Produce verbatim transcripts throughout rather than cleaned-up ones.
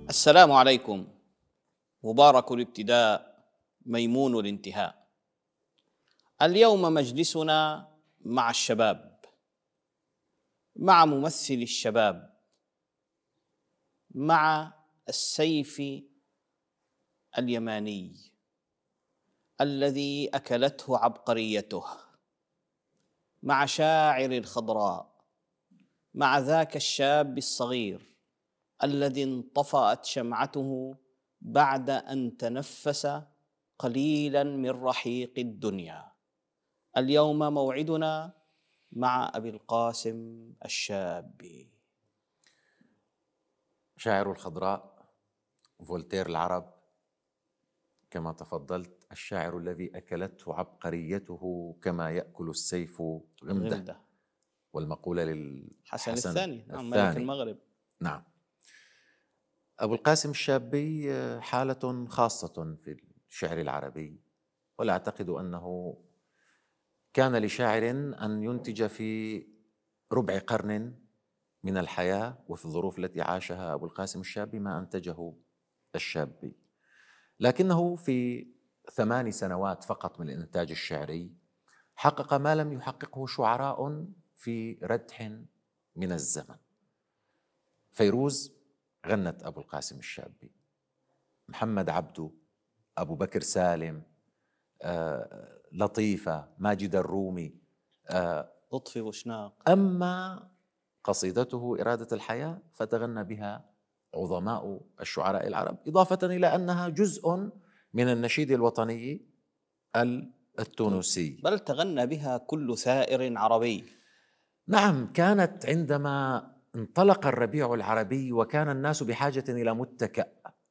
السلام عليكم. مبارك الابتداء، ميمون الانتهاء. اليوم مجلسنا مع الشباب، مع ممثل الشباب، مع السيف اليماني الذي أكلته عبقريته، مع شاعر الخضراء، مع ذاك الشاب الصغير الذي انطفأت شمعته بعد أن تنفس قليلا من رحيق الدنيا. اليوم موعدنا مع أبي القاسم الشابي. شاعر الخضراء، فولتير العرب، كما تفضلت، الشاعر الذي أكلته عبقريته كما يأكل السيف غمده, غمده. والمقولة للحسن حسن الثاني, الثاني نعم ملك المغرب. نعم. أبو القاسم الشابي حالة خاصة في الشعر العربي، ولا أعتقد أنه كان لشاعر أن ينتج في ربع قرن من الحياة وفي الظروف التي عاشها أبو القاسم الشابي ما أنتجه الشابي، لكنه في ثمان سنوات فقط من الإنتاج الشعري حقق ما لم يحققه شعراء في ردح من الزمن. فيروز غنت أبو القاسم الشابي، محمد عبده، أبو بكر سالم، آه، لطيفة، ماجد الرومي، آه، لطفي وشناق. أما قصيدته إرادة الحياة فتغنى بها عظماء الشعراء العرب، إضافة إلى أنها جزء من النشيد الوطني التونسي، بل تغنى بها كل ثائر عربي. نعم. كانت عندما انطلق الربيع العربي وكان الناس بحاجة إلى متكأ،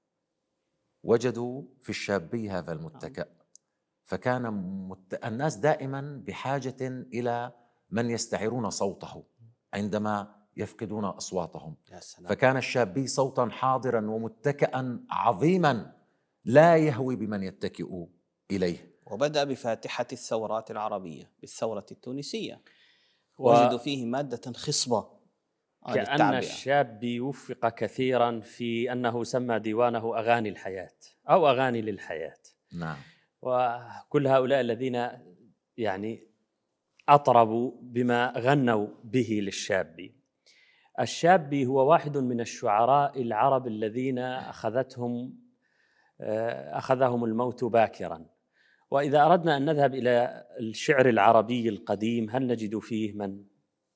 وجدوا في الشابي هذا المتكأ، فكان مت... الناس دائما بحاجة إلى من يستعيرون صوته عندما يفقدون أصواتهم. فكان الشابي صوتا حاضرا ومتكئا عظيما لا يهوي بمن يتكئ إليه. وبدأ بفاتحة الثورات العربية بالثورة التونسية، و... وجدوا فيه مادة خصبة. كأن الشابي وفق كثيرا في أنه سمى ديوانه أغاني الحياة أو أغاني للحياة. نعم. وكل هؤلاء الذين يعني أطربوا بما غنوا به للشابي. الشابي هو واحد من الشعراء العرب الذين أخذتهم أخذهم الموت باكرا. وإذا أردنا أن نذهب إلى الشعر العربي القديم هل نجد فيه من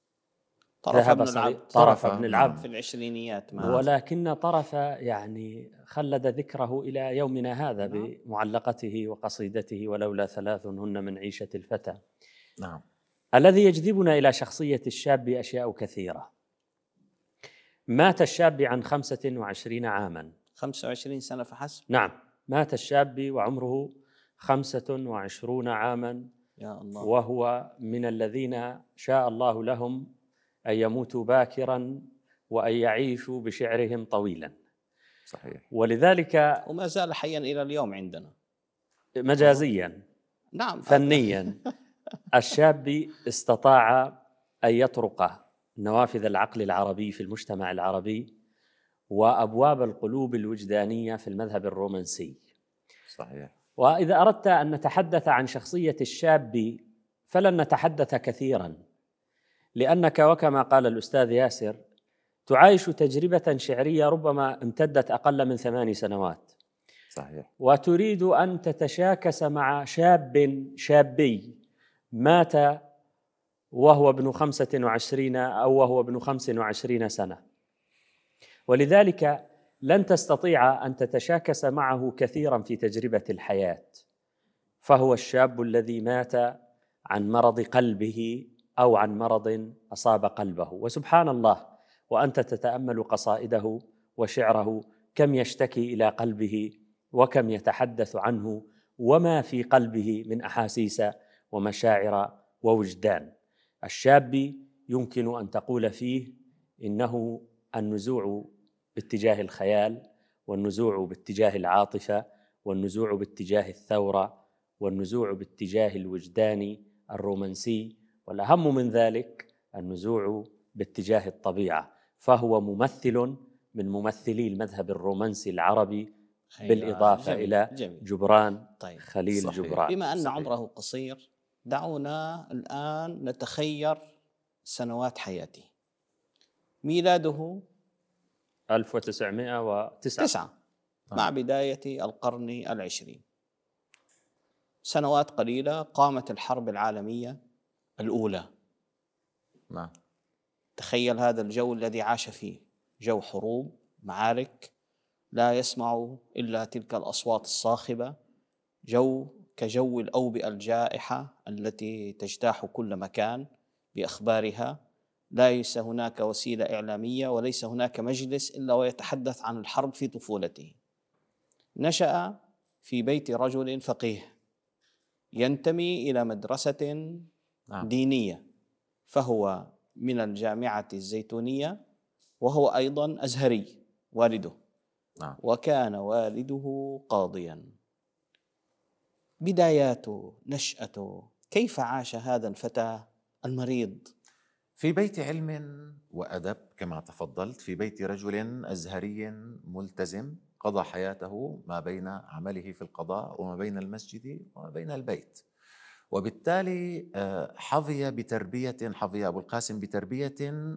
طرف ابن العبد طرف ابن العبد في العشرينيات، ولكن طرف يعني خلد ذكره إلى يومنا هذا نعم. بمعلقته وقصيدته ولولا ثلاث هن من عيشة الفتى. نعم. الذي يجذبنا إلى شخصية الشاب أشياء كثيرة. مات الشاب عن خمسة وعشرين عاما، خمسة وعشرين سنة فحسب. نعم، مات الشاب وعمره خمسة وعشرون عاما، يا الله. وهو من الذين شاء الله لهم أن يموتوا باكرا وأن يعيشوا بشعرهم طويلا. صحيح. ولذلك وما زال حيا إلى اليوم عندنا مجازيا. نعم. فنيا الشاب استطاع أن يطرق نوافذ العقل العربي في المجتمع العربي وأبواب القلوب الوجدانية في المذهب الرومانسي. صحيح. وإذا أردت أن نتحدث عن شخصية الشاب فلن نتحدث كثيرا، لأنك وكما قال الأستاذ ياسر تعايش تجربة شعرية ربما امتدت أقل من ثماني سنوات. صحيح. وتريد أن تتشاكس مع شاب شابي مات وهو ابن خمسة وعشرين أو وهو ابن خمس وعشرين سنة، ولذلك لن تستطيع أن تتشاكس معه كثيرا في تجربة الحياة. فهو الشاب الذي مات عن مرض قلبه أو عن مرض أصاب قلبه. وسبحان الله، وأنت تتأمل قصائده وشعره كم يشتكي إلى قلبه وكم يتحدث عنه وما في قلبه من أحاسيس ومشاعر ووجدان. الشاب يمكن أن تقول فيه إنه النزوع باتجاه الخيال، والنزوع باتجاه العاطفة، والنزوع باتجاه الثورة، والنزوع باتجاه الوجدان الرومانسي، والأهم من ذلك النزوع باتجاه الطبيعة. فهو ممثل من ممثلي المذهب الرومانسي العربي، أيوة، بالإضافة جميل إلى جميل. جبران طيب. خليل صحيح. جبران. بما أن صحيح. عمره قصير، دعونا الآن نتخير سنوات حياته. ميلاده ألف وتسعمائة وتسعة تسعة مع بداية القرن العشرين، سنوات قليلة قامت الحرب العالمية الأولى. نعم. تخيل هذا الجو الذي عاش فيه، جو حروب، معارك، لا يسمع إلا تلك الأصوات الصاخبة، جو كجو الأوبئة الجائحة التي تجتاح كل مكان بأخبارها. ليس هناك وسيلة إعلامية وليس هناك مجلس إلا ويتحدث عن الحرب في طفولته. نشأ في بيت رجل فقيه ينتمي إلى مدرسة نعم. دينية، فهو من الجامعة الزيتونية، وهو أيضا أزهري والده. نعم. وكان والده قاضيا. بداياته، نشأته، كيف عاش هذا الفتى المريض؟ في بيت علم وأدب كما تفضلت، في بيت رجل أزهري ملتزم قضى حياته ما بين عمله في القضاء وما بين المسجد وما بين البيت، وبالتالي حظي بتربية حظي أبو القاسم بتربية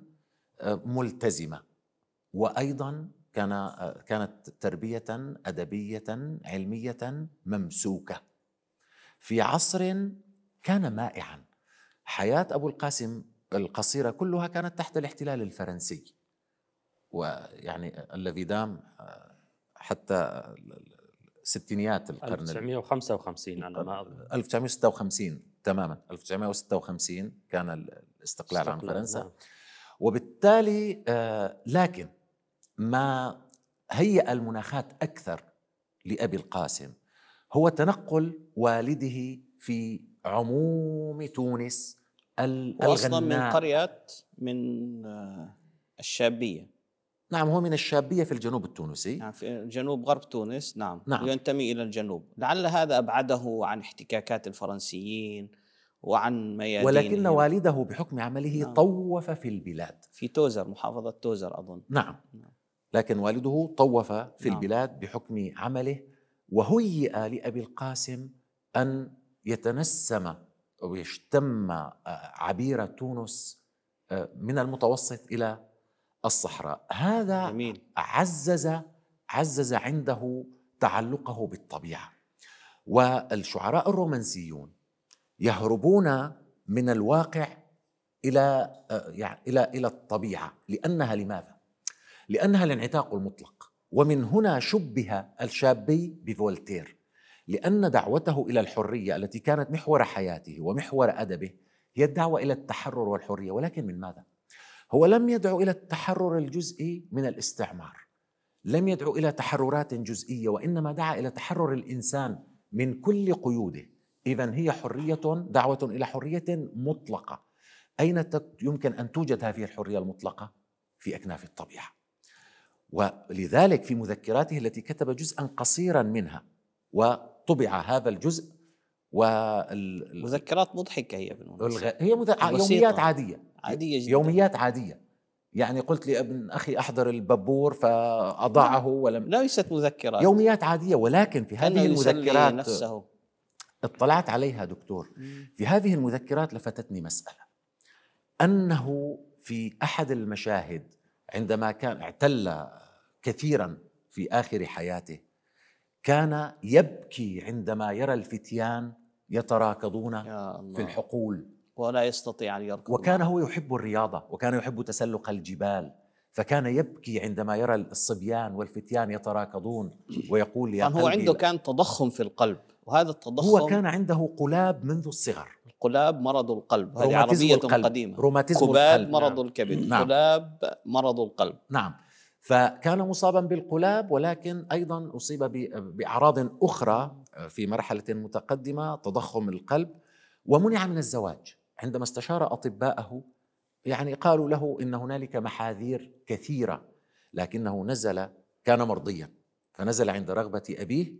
ملتزمة، وأيضا كان كانت تربية أدبية علمية ممسوكة في عصر كان مائعا. حياة أبو القاسم القصيرة كلها كانت تحت الاحتلال الفرنسي، ويعني الذي دام حتى ستينيات القرن ألف وتسعمائة وخمسة وخمسين على ما أظن. ألف وتسعمائة وستة وخمسين تماما، ألف وتسعمائة وستة وخمسين كان الاستقلال عن فرنسا. نعم. وبالتالي لكن ما هيأ المناخات أكثر لأبي القاسم هو تنقل والده في عموم تونس وأصلا من الغناء. قرية من الشابية. نعم، هو من الشابية في الجنوب التونسي، يعني في جنوب غرب تونس. نعم. نعم. وينتمي إلى الجنوب. لعل هذا أبعده عن احتكاكات الفرنسيين وعن ميادينهم. ولكن والده بحكم عمله نعم. طوف في البلاد في توزر، محافظة توزر أظن. نعم. لكن والده طوف في نعم. البلاد بحكم عمله، وهيئ لأبي القاسم أن يتنسم ويشتم عبير تونس من المتوسط إلى الصحراء. هذا جميل. عزز عزز عنده تعلقه بالطبيعة. والشعراء الرومانسيون يهربون من الواقع إلى يعني إلى إلى الطبيعة، لأنها لماذا؟ لأنها الانعتاق المطلق. ومن هنا شبه الشابي بفولتير، لأن دعوته إلى الحرية التي كانت محور حياته ومحور أدبه هي الدعوة إلى التحرر والحرية. ولكن من ماذا؟ هو لم يدعو إلى التحرر الجزئي من الاستعمار، لم يدعو إلى تحررات جزئية، وإنما دعا إلى تحرر الإنسان من كل قيوده. إذن هي حرية، دعوة إلى حرية مطلقة. أين يمكن أن توجد هذه الحرية المطلقة؟ في أكناف الطبيعة. ولذلك في مذكراته التي كتب جزءا قصيرا منها وطبع هذا الجزء، وال... مذكرات مضحكة هي الغ... هي مذ... يوميات عادية عادية جدا. يوميات عادية. يعني قلت لابن أخي أحضر الببور فأضعه ولم ليست مذكرات، يوميات عادية. ولكن في هذه المذكرات نفسه. اطلعت عليها دكتور. في هذه المذكرات لفتتني مسألة، أنه في أحد المشاهد عندما كان اعتل كثيرا في آخر حياته كان يبكي عندما يرى الفتيان يتراكضون في الحقول ولا يستطيع أن يركض. وكان هو يحب الرياضة وكان يحب تسلق الجبال، فكان يبكي عندما يرى الصبيان والفتيان يتراكضون ويقول يا قلبي. هو عنده كان تضخم في القلب، وهذا التضخم هو كان عنده قلاب منذ الصغر. قلاب مرض القلب، هذه عربية القلب. قديمة. روماتيزم قباب القلب. مرض نعم. الكبد. نعم. قلاب مرض القلب. نعم. فكان مصابا بالقلاب، ولكن أيضا أصيب بأعراض أخرى في مرحلة متقدمة، تضخم القلب، ومنع من الزواج. عندما استشار أطباءه يعني قالوا له إن هنالك محاذير كثيرة، لكنه نزل، كان مرضيا فنزل عند رغبة أبيه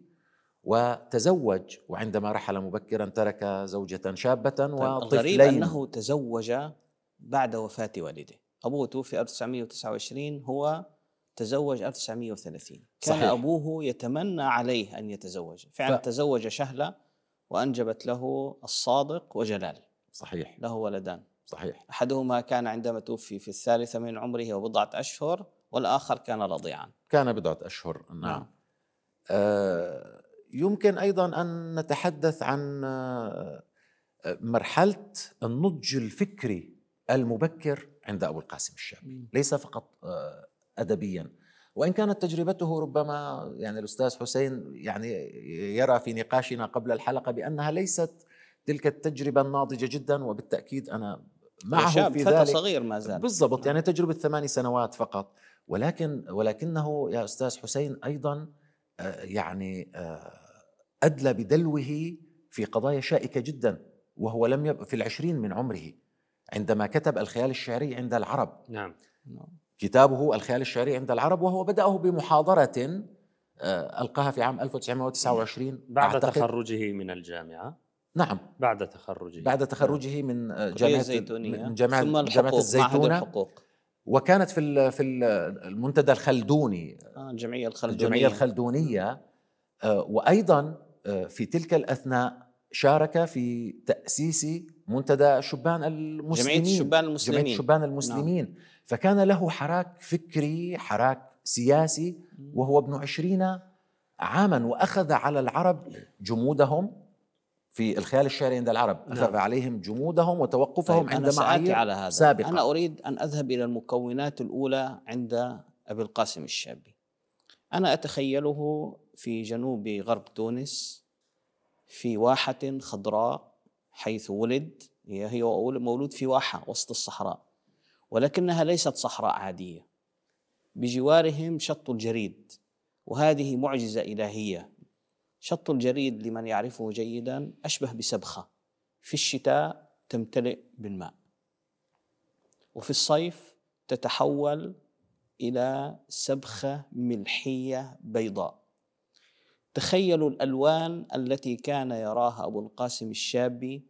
وتزوج. وعندما رحل مبكرا ترك زوجة شابة وطفلين. الغريب أنه تزوج بعد وفاة والده. أبوه توفي ألف وتسعمائة وتسعة وعشرين، هو تزوج ألف وتسعمئة وثلاثين. كان صحيح. أبوه يتمنى عليه أن يتزوج، فعلا ف... تزوج شهلة وأنجبت له الصادق وجلال، صحيح له ولدان. صحيح. أحدهما كان عندما توفي في الثالثة من عمره وبضعة أشهر، والآخر كان رضيعا. كان بضعة أشهر. نعم, نعم. آه يمكن أيضا أن نتحدث عن آه مرحلة النضج الفكري المبكر عند أبو القاسم الشابي، ليس فقط آه أدبيا، وإن كانت تجربته ربما يعني الأستاذ حسين يعني يرى في نقاشنا قبل الحلقة بأنها ليست تلك التجربة الناضجة جدا، وبالتأكيد أنا معه في ذلك. صغير ما زال بالضبط، يعني تجربة ثماني سنوات فقط، ولكن ولكنه يا أستاذ حسين أيضا آه يعني آه أدلى بدلوه في قضايا شائكة جدا، وهو لم يبقى في العشرين من عمره عندما كتب الخيال الشعري عند العرب. نعم. كتابه الخيال الشعري عند العرب، وهو بدأه بمحاضرة ألقاها في عام ألف وتسعمئة وتسعة وعشرين بعد تخرجه من الجامعة. نعم، بعد تخرجه بعد تخرجه من جامعة الزيتونية، من جامعة, ثم جامعة الزيتونة، الحقوق. وكانت في في المنتدى الخلدوني، الجمعية الخلدونية, الجمعية الخلدونية. وأيضا في تلك الأثناء شارك في تأسيس منتدى شبان المسلمين، جمعية الشبان المسلمين, جمعية الشبان المسلمين. نعم. فكان له حراك فكري، حراك سياسي، وهو ابن عشرين عاما، وأخذ على العرب جمودهم في الخيال الشعري عند العرب. نعم. أخذ عليهم جمودهم وتوقفهم طيب عند معايير على هذا. سابقة. أنا أريد أن أذهب إلى المكونات الأولى عند أبي القاسم الشابي. أنا أتخيله في جنوب غرب تونس في واحة خضراء حيث ولد، هي مولود في واحة وسط الصحراء، ولكنها ليست صحراء عادية. بجوارهم شط الجريد، وهذه معجزة إلهية. شط الجريد لمن يعرفه جيدا أشبه بسبخة، في الشتاء تمتلئ بالماء، وفي الصيف تتحول إلى سبخة ملحية بيضاء. تخيلوا الألوان التي كان يراها أبو القاسم الشابي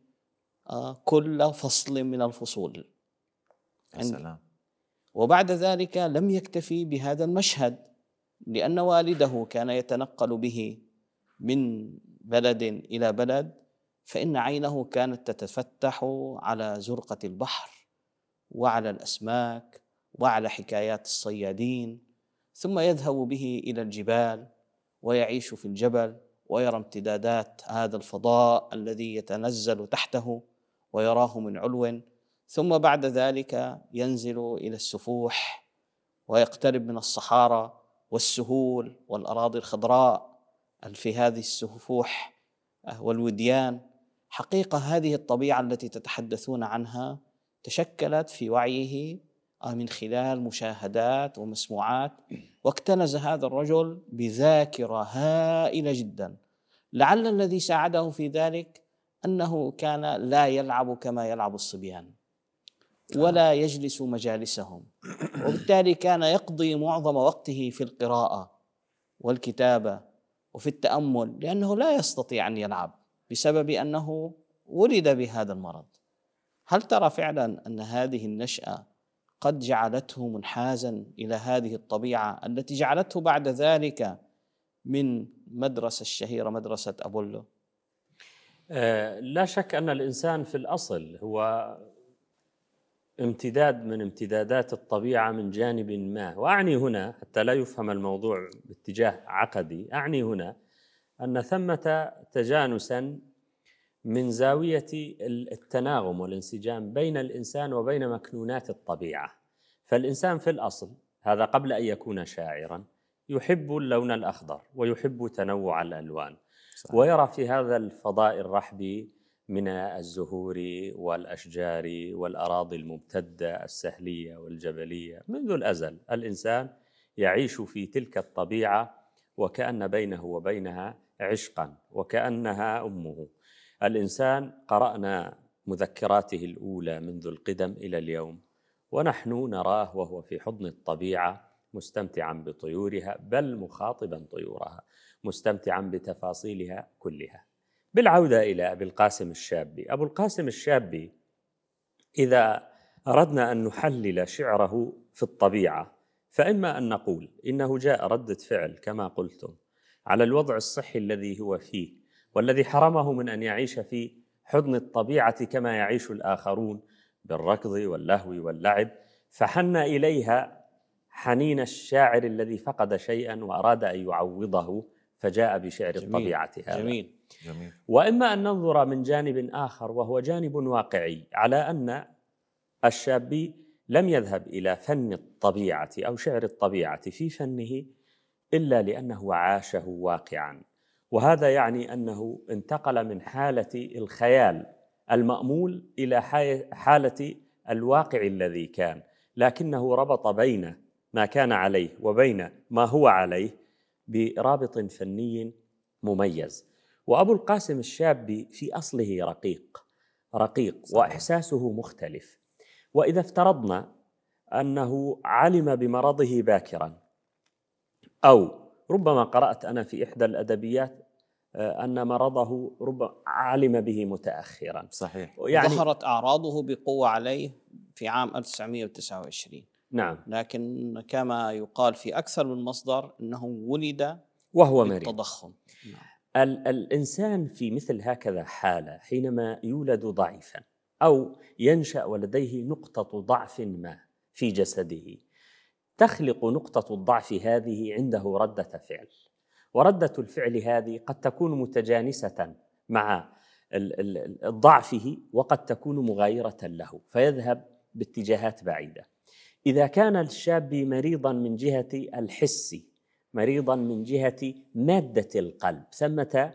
كل فصل من الفصول. سلام. وبعد ذلك لم يكتفي بهذا المشهد، لأن والده كان يتنقل به من بلد إلى بلد، فإن عينه كانت تتفتح على زرقة البحر وعلى الأسماك وعلى حكايات الصيادين، ثم يذهب به إلى الجبال ويعيش في الجبل ويرى امتدادات هذا الفضاء الذي يتنزل تحته ويراه من علو، ثم بعد ذلك ينزل إلى السفوح ويقترب من الصحارى والسهول والأراضي الخضراء في هذه السفوح والوديان. حقيقة هذه الطبيعة التي تتحدثون عنها تشكلت في وعيه من خلال مشاهدات ومسموعات، واكتنز هذا الرجل بذاكرة هائلة جدا. لعل الذي ساعده في ذلك أنه كان لا يلعب كما يلعب الصبيان ولا يجلس مجالسهم، وبالتالي كان يقضي معظم وقته في القراءة والكتابة وفي التأمل، لأنه لا يستطيع أن يلعب بسبب أنه ولد بهذا المرض. هل ترى فعلا أن هذه النشأة قد جعلته منحازا إلى هذه الطبيعة التي جعلته بعد ذلك من مدرسة الشهيرة مدرسة أبولو؟ آه لا شك أن الإنسان في الأصل هو امتداد من امتدادات الطبيعة من جانب ما، وأعني هنا حتى لا يفهم الموضوع باتجاه عقدي، أعني هنا أن ثمة تجانسا من زاوية التناغم والانسجام بين الإنسان وبين مكنونات الطبيعة. فالإنسان في الأصل، هذا قبل أن يكون شاعرا، يحب اللون الأخضر ويحب تنوع الألوان. صحيح. ويرى في هذا الفضاء الرحب من الزهور والأشجار والأراضي الممتدة السهلية والجبلية منذ الأزل. الإنسان يعيش في تلك الطبيعة وكأن بينه وبينها عشقا وكأنها أمه. الإنسان قرأنا مذكراته الأولى منذ القدم إلى اليوم، ونحن نراه وهو في حضن الطبيعة مستمتعا بطيورها، بل مخاطبا طيورها، مستمتعا بتفاصيلها كلها. بالعودة إلى أبي القاسم الشابي، أبو القاسم الشابي إذا أردنا أن نحلل شعره في الطبيعة فإما أن نقول إنه جاء ردة فعل كما قلتم على الوضع الصحي الذي هو فيه والذي حرمه من أن يعيش في حضن الطبيعة كما يعيش الآخرون بالركض واللهو واللعب، فحن إليها حنين الشاعر الذي فقد شيئا وأراد أن يعوضه فجاء بشعر جميل. الطبيعة هذا. جميل. جميل. وإما أن ننظر من جانب آخر وهو جانب واقعي على أن الشابي لم يذهب إلى فن الطبيعة أو شعر الطبيعة في فنه إلا لأنه عاشه واقعا، وهذا يعني أنه انتقل من حالة الخيال المأمول إلى حالة الواقع الذي كان، لكنه ربط بين ما كان عليه وبين ما هو عليه برابط فني مميز. وأبو القاسم الشابي في أصله رقيق رقيق وإحساسه مختلف. وإذا افترضنا أنه علم بمرضه باكرا، أو ربما قرأت أنا في إحدى الأدبيات أن مرضه ربما علم به متأخرا، صحيح، يعني ظهرت أعراضه بقوة عليه في عام ألف وتسعمائة وتسعة وعشرين. نعم. لكن كما يقال في أكثر من مصدر أنه ولد وهو مريض بالتضخم. نعم. ال- الإنسان في مثل هكذا حالة حينما يولد ضعيفا أو ينشأ ولديه نقطة ضعف ما في جسده، تخلق نقطة الضعف هذه عنده ردة فعل، وردة الفعل هذه قد تكون متجانسة مع ضعفه وقد تكون مغايرة له فيذهب باتجاهات بعيدة. إذا كان الشاب مريضا من جهة الحس، مريضا من جهة مادة القلب، ثمة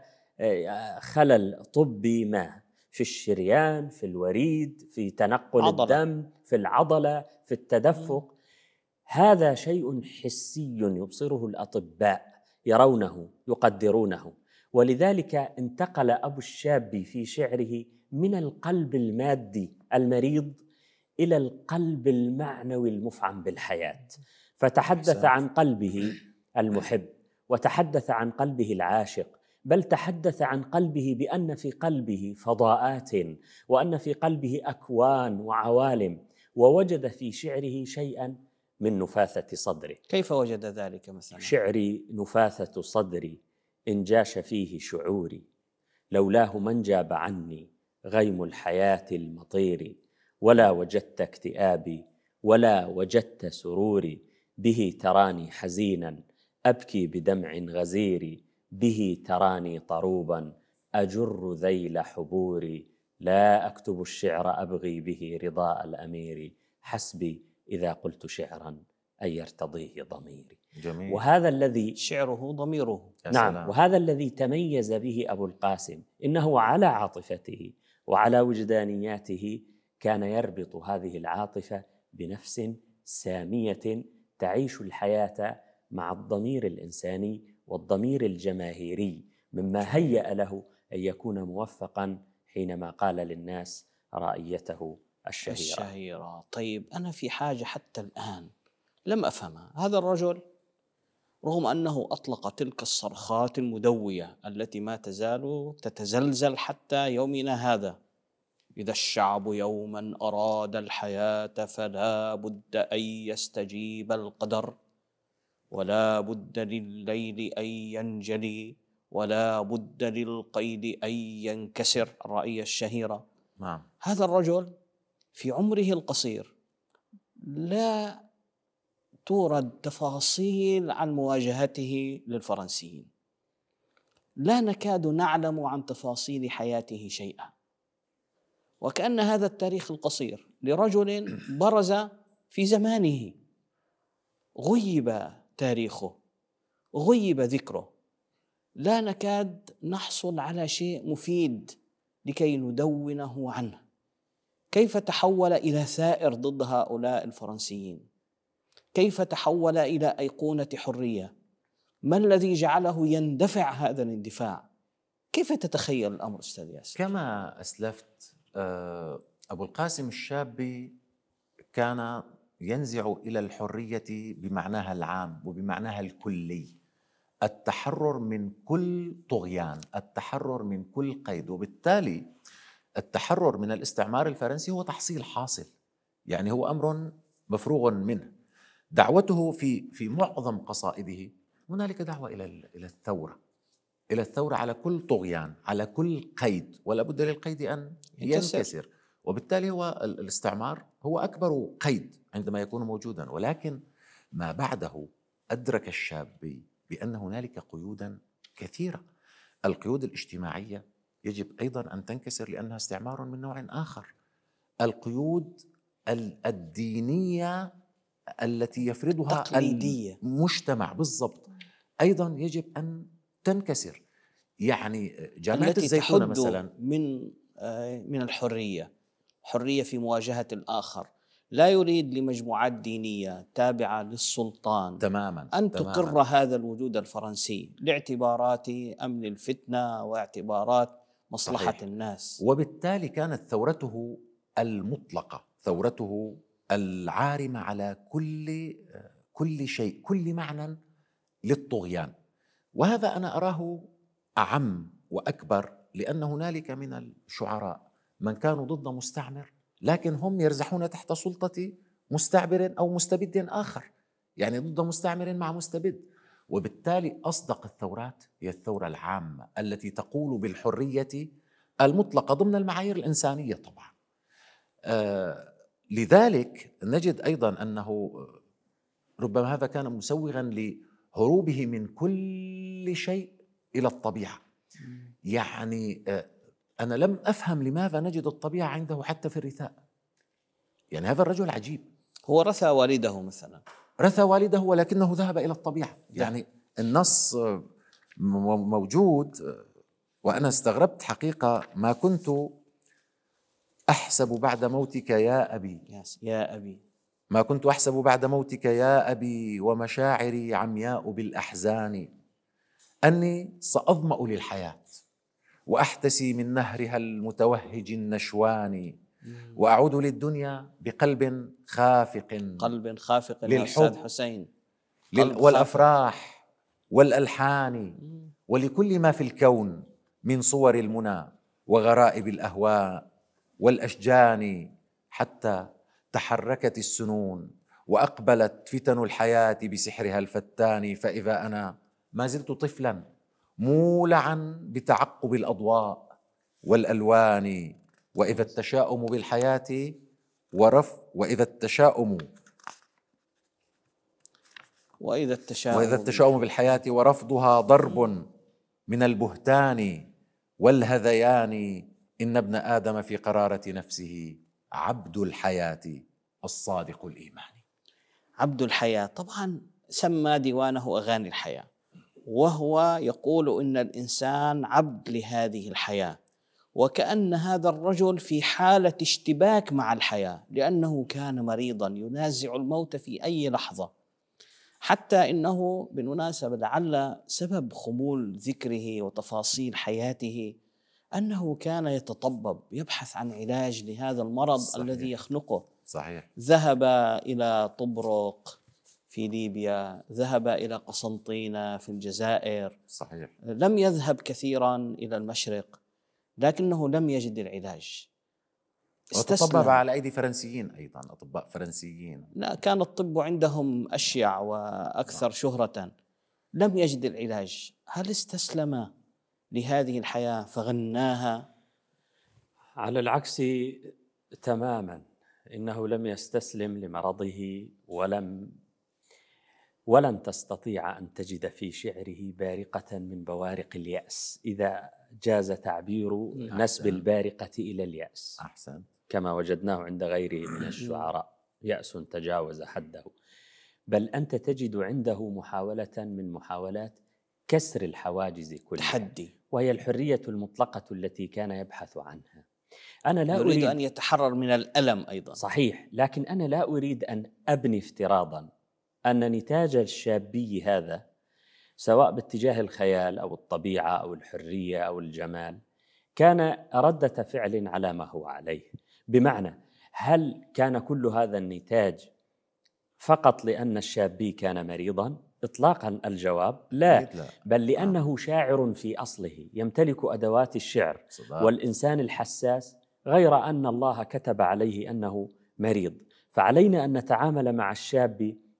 خلل طبي ما في الشريان، في الوريد، في تنقل عضلة. الدم، في العضلة، في التدفق، هذا شيء حسي يبصره الأطباء، يرونه يقدرونه. ولذلك انتقل أبو الشاب في شعره من القلب المادي المريض إلى القلب المعنوي المفعم بالحياة، فتحدث عن قلبه المحب، وتحدث عن قلبه العاشق، بل تحدث عن قلبه بأن في قلبه فضاءات، وأن في قلبه أكوان وعوالم، ووجد في شعره شيئا من نفاثة صدره. كيف وجد ذلك مثلا؟ شعري نفاثة صدري إن جاش فيه شعوري، لولاه من جاب عني غيم الحياة المطير، ولا وجدت اكتئابي ولا وجدت سروري، به تراني حزينا أبكي بدمع غزير، به تراني طروبا أجر ذيل حبوري، لا أكتب الشعر أبغي به رضاء الأمير، حسبي إذا قلت شعرا أن يرتضيه ضميري. جميل. وهذا الذي شعره ضميره. نعم سلام. وهذا الذي تميز به أبو القاسم، إنه على عاطفته وعلى وجدانياته كان يربط هذه العاطفة بنفس سامية تعيش الحياة مع الضمير الإنساني والضمير الجماهيري، مما هيأ له أن يكون موفقا حينما قال للناس رأيته الشهيرة. الشهيرة. طيب أنا في حاجة حتى الآن لم أفهمها. هذا الرجل رغم أنه أطلق تلك الصرخات المدوية التي ما تزال تتزلزل حتى يومنا هذا: إذا الشعب يوما أراد الحياة فلا بد أن يستجيب القدر، ولا بد لليل أن ينجلي، ولا بد للقيد أن ينكسر، الرأي الشهيرة. نعم. هذا الرجل في عمره القصير لا تورد تفاصيل عن مواجهته للفرنسيين، لا نكاد نعلم عن تفاصيل حياته شيئا، وكأن هذا التاريخ القصير لرجل برز في زمانه غيب تاريخه، غيب ذكره، لا نكاد نحصل على شيء مفيد لكي ندونه عنه. كيف تحول إلى ثائر ضد هؤلاء الفرنسيين؟ كيف تحول إلى أيقونة حرية؟ ما الذي جعله يندفع هذا الاندفاع؟ كيف تتخيل الأمر أستاذ ياسر؟ كما أسلفت، أبو القاسم الشابي كان ينزع إلى الحرية بمعناها العام وبمعناها الكلي، التحرر من كل طغيان، التحرر من كل قيد. وبالتالي التحرر من الاستعمار الفرنسي هو تحصيل حاصل، يعني هو أمر مفروغ منه. دعوته في في معظم قصائده هنالك دعوة إلى إلى الثورة، إلى الثورة على كل طغيان، على كل قيد، ولا بد للقيد أن ينكسر. ينكسر. وبالتالي هو الاستعمار هو أكبر قيد عندما يكون موجودا، ولكن ما بعده أدرك الشابي بأن هنالك قيودا كثيرة. القيود الاجتماعية يجب أيضا أن تنكسر لأنها استعمار من نوع آخر. القيود الدينية التي يفرضها تقليدية. المجتمع بالضبط أيضا يجب أن تنكسر. يعني جامعة التي الزيتونة تحد مثلا من آه، من الحرية، حرية في مواجهة الآخر، لا يريد لمجموعات دينية تابعة للسلطان تماما أن تماماً. تقر هذا الوجود الفرنسي لاعتبارات أمن الفتنة واعتبارات مصلحة صحيح. الناس. وبالتالي كانت ثورته المطلقة، ثورته العارمة على كل كل شيء، كل معنى للطغيان. وهذا أنا أراه أعم وأكبر، لأن هنالك من الشعراء من كانوا ضد مستعمر لكن هم يرزحون تحت سلطة مستعمر أو مستبد آخر، يعني ضد مستعمر مع مستبد. وبالتالي أصدق الثورات هي الثورة العامة التي تقول بالحرية المطلقة ضمن المعايير الإنسانية طبعا. آه لذلك نجد أيضا أنه ربما هذا كان مسوغا لهروبه من كل شيء إلى الطبيعة. يعني آه أنا لم أفهم لماذا نجد الطبيعة عنده حتى في الرثاء. يعني هذا الرجل عجيب. هو رثى والده مثلا، رثى والده ولكنه ذهب إلى الطبيعة. يعني النص موجود، وأنا استغربت حقيقة ما كنت أحسب بعد موتك يا أبي يا أبي ما كنت أحسب بعد موتك يا أبي ومشاعري عمياء بالأحزان أني سأظمأ للحياة وأحتسي من نهرها المتوهج النشوان وأعود للدنيا بقلب خافق قلب خافق للحب حسين والأفراح والألحان ولكل ما في الكون من صور المنى وغرائب الأهواء والأشجان، حتى تحركت السنون وأقبلت فتن الحياة بسحرها الفتان. فإذا أنا ما زلت طفلا مولعا بتعقب الأضواء والألوان، وإذا التشاؤم بالحياة ورف وإذا التشاؤم وإذا التشاؤم وإذا التشاؤم بالحياة ورفضها ضرب من البهتان والهذيان، إن ابن آدم في قرارة نفسه عبد الحياة الصادق الإيمان. عبد الحياة طبعا سمى ديوانه أغاني الحياة، وهو يقول إن الإنسان عبد لهذه الحياة، وكأن هذا الرجل في حالة اشتباك مع الحياة لأنه كان مريضا ينازع الموت في أي لحظة. حتى إنه بالمناسبة لعل سبب خمول ذكره وتفاصيل حياته أنه كان يتطبب، يبحث عن علاج لهذا المرض صحيح. الذي يخنقه. صحيح. ذهب إلى طبرق في ليبيا، ذهب إلى قسنطينة في الجزائر. صحيح. لم يذهب كثيرا إلى المشرق، لكنه لم يجد العلاج. وتطبب على أيدي فرنسيين أيضا، أطباء فرنسيين. لا، كان الطب عندهم أشيع وأكثر شهرة. لم يجد العلاج. هل استسلم لهذه الحياة فغناها؟ على العكس تماما، إنه لم يستسلم لمرضه، ولم ولن تستطيع أن تجد في شعره بارقة من بوارق اليأس، إذا جاز تعبير أحسن. نسب البارقة إلى اليأس. أحسن. كما وجدناه عند غيره من الشعراء، يأس تجاوز حده. بل أنت تجد عنده محاولة من محاولات كسر الحواجز كلها، تحدي، وهي الحرية المطلقة التي كان يبحث عنها. أنا لا يريد أريد أن يتحرر من الألم أيضا. صحيح، لكن أنا لا أريد أن أبني افتراضا أن نتاج الشابي هذا، سواء باتجاه الخيال أو الطبيعة أو الحرية أو الجمال، كان ردة فعل على ما هو عليه. بمعنى، هل كان كل هذا النتاج فقط لأن الشابي كان مريضا؟ إطلاقا الجواب لا, لا. بل لأنه شاعر في أصله، يمتلك أدوات الشعر صدق. والإنسان الحساس، غير أن الله كتب عليه أنه مريض. فعلينا أن نتعامل مع الشاب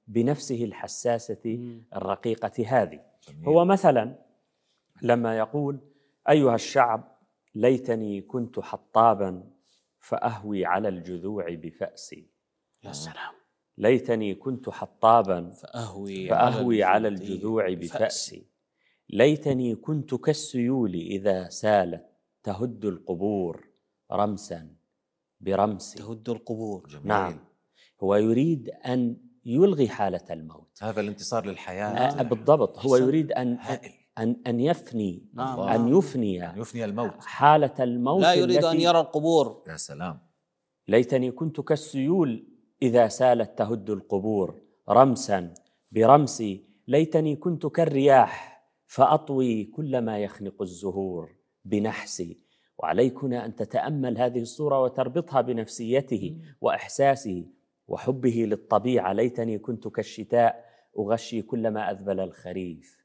بنفسه الحساسة الرقيقة هذه. جميل. هو مثلا لما يقول أيها الشعب ليتني كنت حطابا فأهوي على الجذوع بفأسي. يا سلام. ليتني كنت حطابا فأهوي, فأهوي على الجذوع الجذوع بفأسي. ليتني كنت كالسيول إذا سالت تهد القبور رمسا برمسي. تهد القبور. جميل. نعم، هو يريد أن يلغي حالة الموت. هذا الانتصار للحياة. آه بالضبط، هو يريد أن أن أن يفني نعم. أن يفني أن يفني الموت، حالة الموت. لا يريد التي أن يرى القبور. يا سلام. ليتني كنت كالسيول إذا سالت تهد القبور رمسا برمسي. ليتني كنت كالرياح فأطوي كل ما يخنق الزهور بنحسي. وعليكنا أن تتأمل هذه الصورة وتربطها بنفسيته وإحساسه وحبه للطبيعة. ليتني كنت كالشتاء أغشي كل ما أذبل الخريف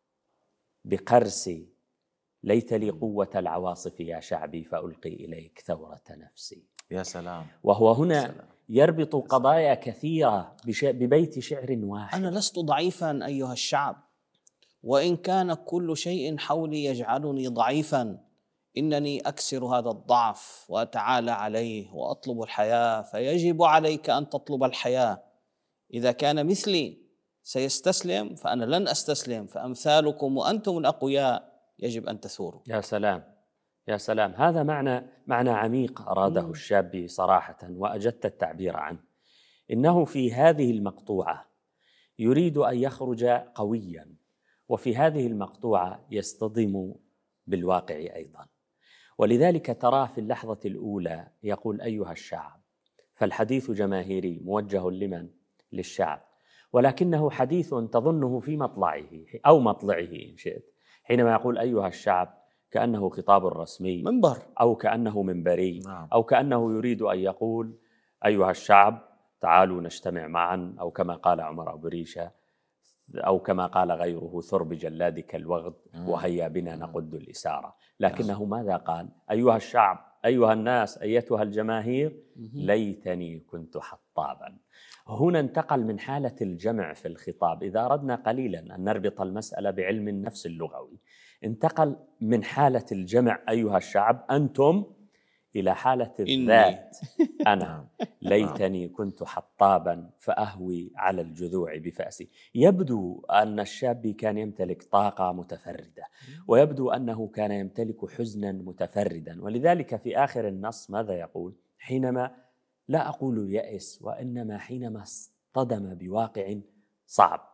بقرسي. ليت لي قوة العواصف يا شعبي فألقي إليك ثورة نفسي. يا سلام. وهو هنا سلام. يربط قضايا كثيرة ببيت شعر واحد. أنا لست ضعيفا أيها الشعب، وإن كان كل شيء حولي يجعلني ضعيفا، إنني أكسر هذا الضعف وأتعالى عليه وأطلب الحياة، فيجب عليك أن تطلب الحياة. إذا كان مثلي سيستسلم فأنا لن أستسلم، فأمثالكم وأنتم الأقوياء يجب أن تثوروا. يا سلام، يا سلام. هذا معنى معنى عميق أراده الشاب صراحة، وأجدت التعبير عنه. إنه في هذه المقطوعة يريد أن يخرج قويا، وفي هذه المقطوعة يصطدم بالواقع أيضا. ولذلك تراه في اللحظة الأولى يقول أيها الشعب، فالحديث جماهيري موجه لمن؟ للشعب، ولكنه حديث تظنه في مطلعه أو مطلعه إن شئت. حينما يقول أيها الشعب كأنه خطاب رسمي، منبر، أو كأنه منبري، نعم. أو كأنه يريد أن يقول أيها الشعب تعالوا نجتمع معا، أو كما قال عمر أبو ريشة، أو كما قال غيره ثر بجلادك الوغد وهيا بنا نقد الإسارة. لكنه ماذا قال؟ أيها الشعب، أيها الناس، أيتها الجماهير، ليتني كنت حطابا. هنا انتقل من حالة الجمع في الخطاب، إذا أردنا قليلا أن نربط المسألة بعلم النفس اللغوي، انتقل من حالة الجمع أيها الشعب أنتم إلى حالة الذات أنا. ليتني كنت حطابا فأهوي على الجذوع بفأسي. يبدو أن الشاب كان يمتلك طاقة متفردة، ويبدو أنه كان يمتلك حزنا متفردا. ولذلك في آخر النص ماذا يقول؟ حينما لا أقول يأس، وإنما حينما اصطدم بواقع صعب: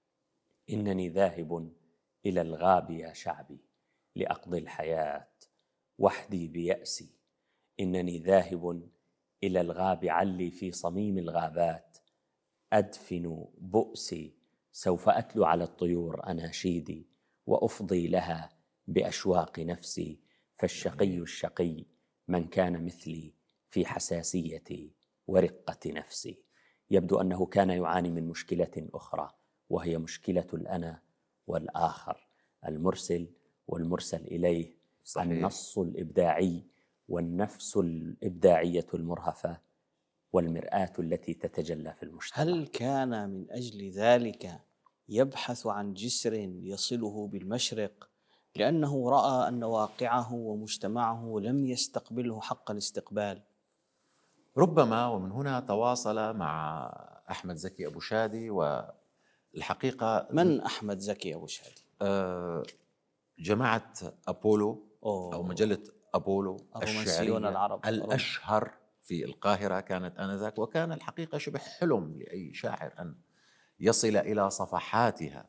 إنني ذاهب إلى الغاب يا شعبي لأقضي الحياة وحدي بيأسي. إنني ذاهب إلى الغاب علي في صميم الغابات أدفن بؤسي. سوف أتلو على الطيور أناشيدي وأفضي لها بأشواق نفسي. فالشقي الشقي من كان مثلي في حساسيتي ورقة نفسي. يبدو أنه كان يعاني من مشكلة أخرى، وهي مشكلة الأنا والآخر، المرسل والمرسل إليه. صحيح. النص الإبداعي والنفس الإبداعية المرهفة والمرآة التي تتجلى في المجتمع. هل كان من أجل ذلك يبحث عن جسر يصله بالمشرق لأنه رأى أن واقعه ومجتمعه لم يستقبله حق الاستقبال؟ ربما، ومن هنا تواصل مع أحمد زكي أبو شادي. والحقيقة من أحمد زكي أبو شادي؟ آه جماعة أبولو أوه. أو مجلة أبولو الرومانسيون العرب الأشهر في القاهرة كانت آنذاك، وكان الحقيقة شبه حلم لأي شاعر أن يصل إلى صفحاتها.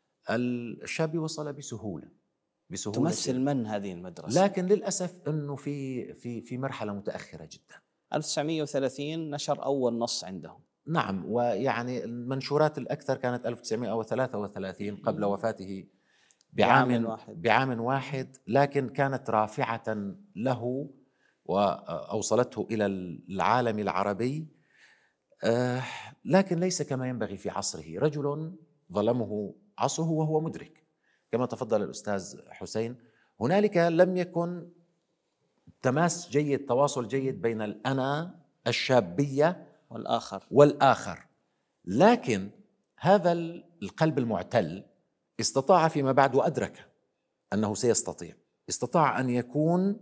الشاب وصل بسهولة بسهولة تمثل من هذه المدرسة؟ لكن للأسف أنه في في في مرحلة متأخرة جدا. ألف وتسعمئة وثلاثين نشر أول نص عندهم. نعم، ويعني المنشورات الأكثر كانت ألف وتسعمئة وثلاثة وثلاثين قبل وفاته بعام, بعام واحد. بعام واحد، لكن كانت رافعة له وأوصلته إلى العالم العربي. لكن ليس كما ينبغي في عصره. رجل ظلمه عصره وهو مدرك، كما تفضل الأستاذ حسين. هنالك لم يكن تماس جيد، تواصل جيد بين الأنا الشابية والآخر والآخر. لكن هذا القلب المعتل استطاع فيما بعد وأدرك أنه سيستطيع، استطاع أن يكون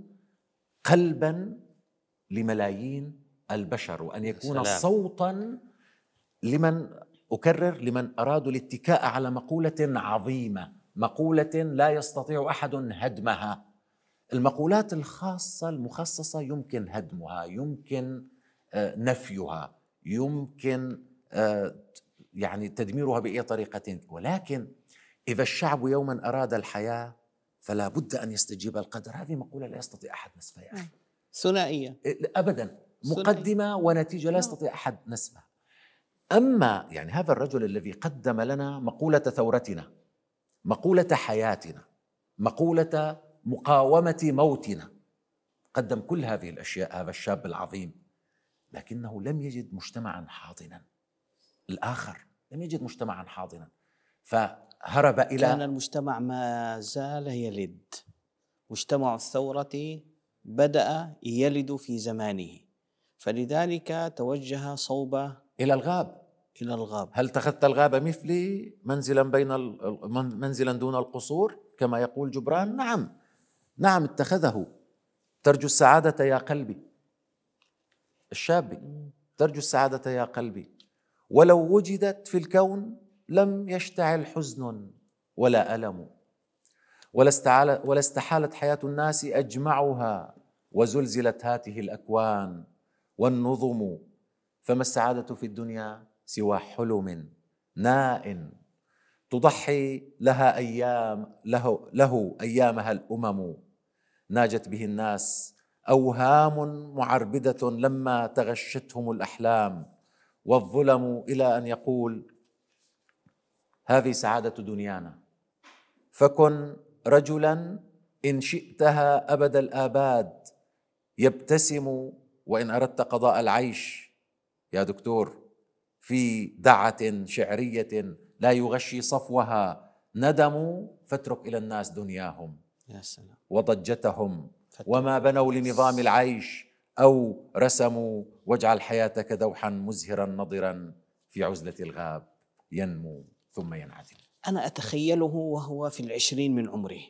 قلبا لملايين البشر، وأن يكون سلام. صوتا لمن، أكرر، لمن أرادوا الاتكاء على مقولة عظيمة، مقولة لا يستطيع أحد هدمها. المقولات الخاصة المخصصة يمكن هدمها، يمكن نفيها، يمكن يعني تدميرها بأي طريقة، ولكن إذا الشعب يوما أراد الحياة فلا بد أن يستجيب القدر. هذه مقولة لا يستطيع أحد نسفها يا أخي، ثنائية أبدا، مقدمة ونتيجة لا يستطيع أحد نسفها. أما يعني هذا الرجل الذي قدم لنا مقولة ثورتنا، مقولة حياتنا، مقولة مقاومة موتنا، قدم كل هذه الأشياء هذا الشاب العظيم، لكنه لم يجد مجتمعا حاضنا. الآخر لم يجد مجتمعا حاضنا فهرب إلى، كان المجتمع ما زال يلد. مجتمع الثورة بدأ يلد في زمانه، فلذلك توجه صوب إلى الغاب، إلى الغاب. هل اتخذت الغاب مثلي منزلا بين منزلا دون القصور كما يقول جبران؟ نعم نعم اتخذه. ترجو السعادة يا قلبي، الشاب ترجو السعادة يا قلبي، ولو وجدت في الكون لم يشتعل حزن ولا ألم، ولا استحالت حياة الناس أجمعها، وزلزلت هاته الأكوان والنظم، فما السعادة في الدنيا سوى حلم ناء تضحي لها أيام له, له أيامها الأمم، ناجت به الناس أوهام معربدة لما تغشتهم الأحلام والظلم، إلى أن يقول هذه سعادة دنيانا، فكن رجلا إن شئتها أبد الآباد، يبتسم وإن أردت قضاء العيش يا دكتور في دعة شعرية لا يغشي صفوها ندم، فاترك إلى الناس دنياهم يا سلام وضجتهم وما بنوا لنظام العيش أو رسموا، واجعل حياتك دوحا مزهرا نضرا في عزلة الغاب ينمو ثم ينعدم. أنا أتخيله وهو في العشرين من عمره،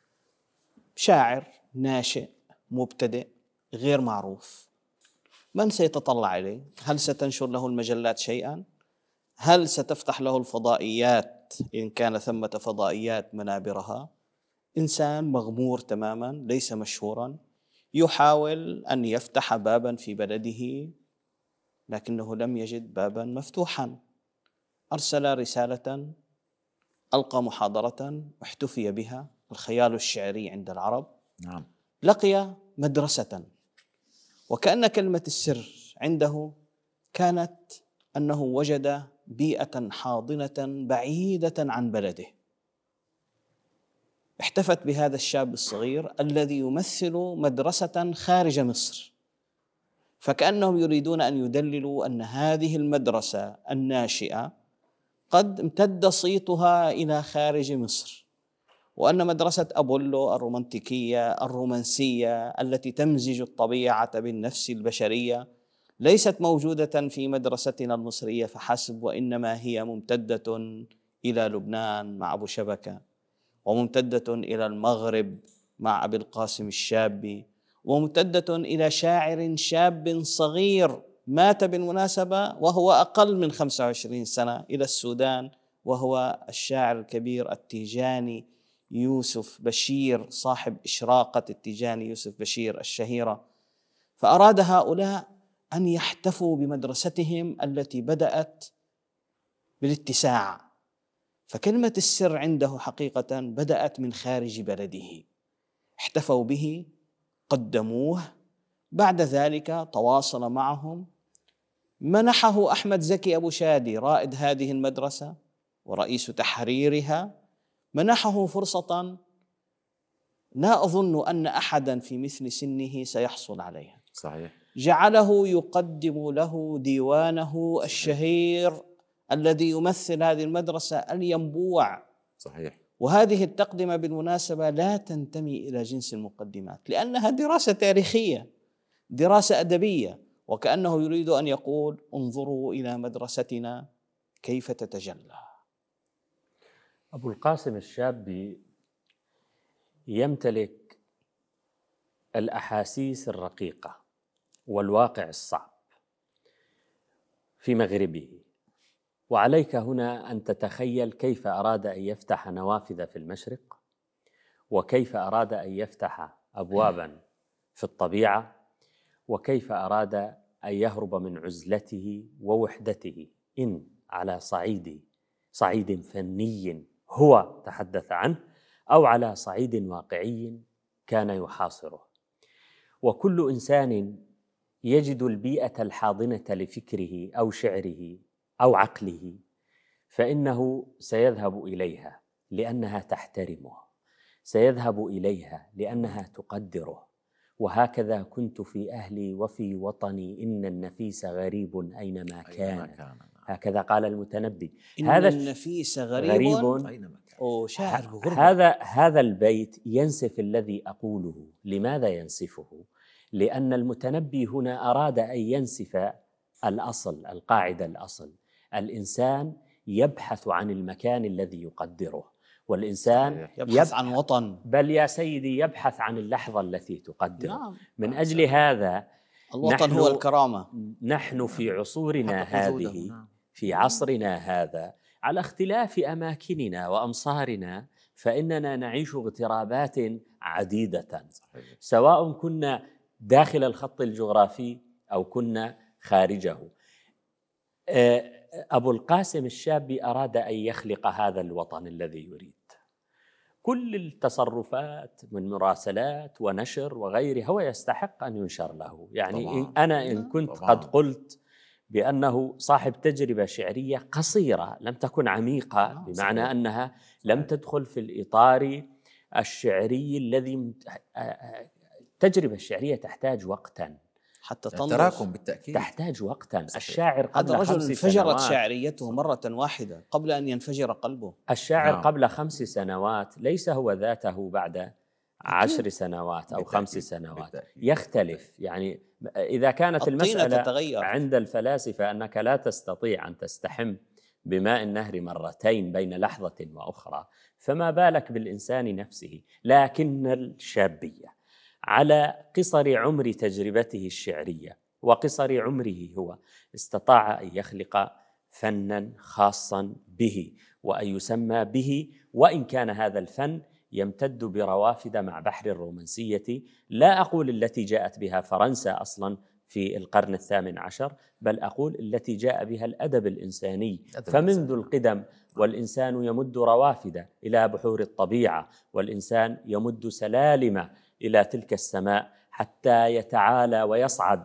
شاعر ناشئ مبتدئ غير معروف. من سيتطلع إليه؟ هل ستنشر له المجلات شيئا؟ هل ستفتح له الفضائيات إن كان ثمة فضائيات منابرها؟ إنسان مغمور تماما، ليس مشهورا، يحاول أن يفتح بابا في بلده لكنه لم يجد بابا مفتوحا. أرسل رسالة، ألقى محاضرة احتفي بها، الخيال الشعري عند العرب. نعم. لقي مدرسة، وكأن كلمة السر عنده كانت أنه وجد بيئة حاضنة بعيدة عن بلده. احتفت بهذا الشاب الصغير الذي يمثل مدرسة خارج مصر، فكأنهم يريدون أن يدللوا أن هذه المدرسة الناشئة قد امتد صيتها إلى خارج مصر، وأن مدرسة أبولو الرومانتيكية الرومانسية التي تمزج الطبيعة بالنفس البشرية ليست موجودة في مدرستنا المصرية فحسب، وإنما هي ممتدة إلى لبنان مع أبو شبكة، وممتدة إلى المغرب مع أبي القاسم الشابي، وممتدة إلى شاعر شاب صغير مات بالمناسبة وهو أقل من خمسة وعشرين سنة إلى السودان، وهو الشاعر الكبير التيجاني يوسف بشير، صاحب إشراقة التيجاني يوسف بشير الشهيرة. فأراد هؤلاء أن يحتفوا بمدرستهم التي بدأت بالاتساع. فكلمة السر عنده حقيقة بدأت من خارج بلده، احتفوا به، قدموه، بعد ذلك تواصل معهم، منحه أحمد زكي أبو شادي رائد هذه المدرسة ورئيس تحريرها، منحه فرصة لا أظن أن أحدا في مثل سنه سيحصل عليها. صحيح. جعله يقدم له ديوانه الشهير الذي يمثل هذه المدرسة الينبوع. صحيح. وهذه التقدمة بالمناسبة لا تنتمي إلى جنس المقدمات، لأنها دراسة تاريخية، دراسة أدبية، وكأنه يريد أن يقول انظروا إلى مدرستنا كيف تتجلى؟ أبو القاسم الشابي يمتلك الأحاسيس الرقيقة والواقع الصعب في مغربه، وعليك هنا أن تتخيل كيف أراد أن يفتح نوافذ في المشرق، وكيف أراد أن يفتح أبوابا في الطبيعة، وكيف أراد أن يهرب من عزلته ووحدته، إن على صعيد صعيد فني هو تحدث عنه أو على صعيد واقعي كان يحاصره. وكل إنسان يجد البيئة الحاضنة لفكره أو شعره أو عقله فإنه سيذهب إليها لأنها تحترمه، سيذهب إليها لأنها تقدره. وهكذا كنت في أهلي وفي وطني، إن النفيس غريب أينما كان. هكذا قال المتنبي. إن هذا النفيس غريب, غريب أينما كان. أو شاعر بغربة. هذا هذا البيت ينسف الذي أقوله. لماذا ينسفه؟ لأن المتنبي هنا أراد أن ينسف الأصل، القاعدة الأصل. الإنسان يبحث عن المكان الذي يقدره، والإنسان يبحث, يبحث عن وطن، بل يا سيدي يبحث عن اللحظة التي تقدره. نعم. من أجل هذا الوطن هو الكرامة. نحن في عصورنا هذه، في عصرنا هذا، على اختلاف أماكننا وأمصارنا، فإننا نعيش اغترابات عديدة، سواء كنا داخل الخط الجغرافي أو كنا خارجه. أبو القاسم الشابي أراد أن يخلق هذا الوطن الذي يريد. كل التصرفات من مراسلات ونشر وغيره هو يستحق أن ينشر له. يعني طبعاً. أنا إن كنت طبعاً. قد قلت بأنه صاحب تجربة شعرية قصيرة لم تكن عميقة، بمعنى صحيح. أنها لم تدخل في الإطار الشعري الذي التجربة الشعرية تحتاج وقتاً حتى تنضج، تراكم بالتأكيد تحتاج وقتاً. الشاعر قبل هذا خمس رجل انفجرت سنوات شعريته مرة واحدة قبل أن ينفجر قلبه. الشاعر نعم. قبل خمس سنوات ليس هو ذاته بعد عشر سنوات أو خمس سنوات، بالتأكيد. يختلف. يعني إذا كانت المسألة تتغير. عند الفلاسفة أنك لا تستطيع أن تستحم بماء النهر مرتين بين لحظة وأخرى، فما بالك بالإنسان نفسه. لكن الشابية على قصر عمر تجربته الشعرية وقصر عمره هو استطاع أن يخلق فناً خاصاً به وأن يسمى به، وإن كان هذا الفن يمتد بروافد مع بحر الرومانسية، لا أقول التي جاءت بها فرنسا أصلاً في القرن الثامن عشر، بل أقول التي جاء بها الأدب الإنساني. فمنذ القدم والإنسان يمد روافد إلى بحور الطبيعة، والإنسان يمد سلالم إلى تلك السماء حتى يتعالى ويصعد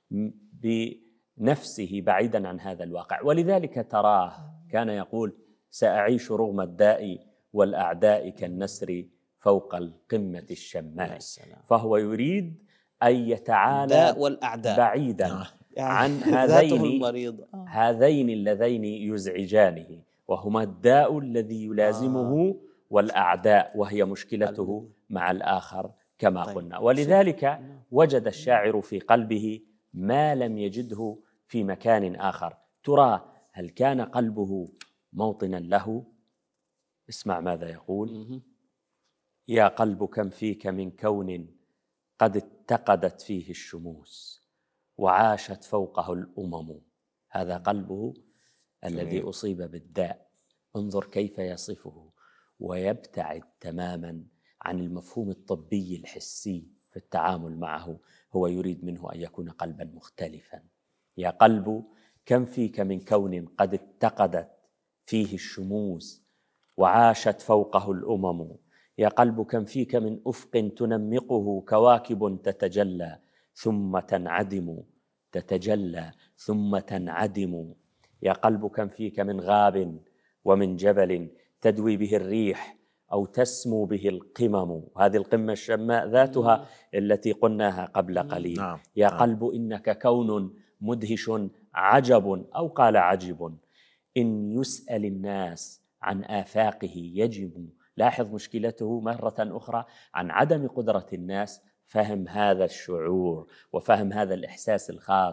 بنفسه بعيداً عن هذا الواقع. ولذلك تراه كان يقول: سأعيش رغم الداء والأعداء كالنسر فوق القمة الشماء. فهو يريد أن يتعالى بعيداً عن هذين هذين اللذين يزعجانه، وهما الداء الذي يلازمه والأعداء، وهي مشكلته مع الآخر كما قلنا. ولذلك وجد الشاعر في قلبه ما لم يجده في مكان آخر. ترى هل كان قلبه موطنا له؟ اسمع ماذا يقول: يا قلب كم فيك من كون قد اتقدت فيه الشموس وعاشت فوقه الأمم. هذا قلبه الذي أصيب بالداء. انظر كيف يصفه ويبتعد تماما عن المفهوم الطبي الحسي في التعامل معه. هو يريد منه أن يكون قلبا مختلفا. يا قلب كم فيك من كون قد اتقدت فيه الشموس وعاشت فوقه الأمم. يا قلب كم فيك من أفق تنمقه كواكب تتجلى ثم تنعدم، تتجلى ثم تنعدم. يا قلب كم فيك من غاب ومن جبل تدوي به الريح أو تسمو به القمم. هذه القمة الشماء ذاتها التي قلناها قبل قليل. نعم. يا قلب إنك كون مدهش عجب، أو قال عجب، إن يسأل الناس عن آفاقه يجب. لاحظ مشكلته مرة أخرى عن عدم قدرة الناس فهم هذا الشعور وفهم هذا الإحساس الخاص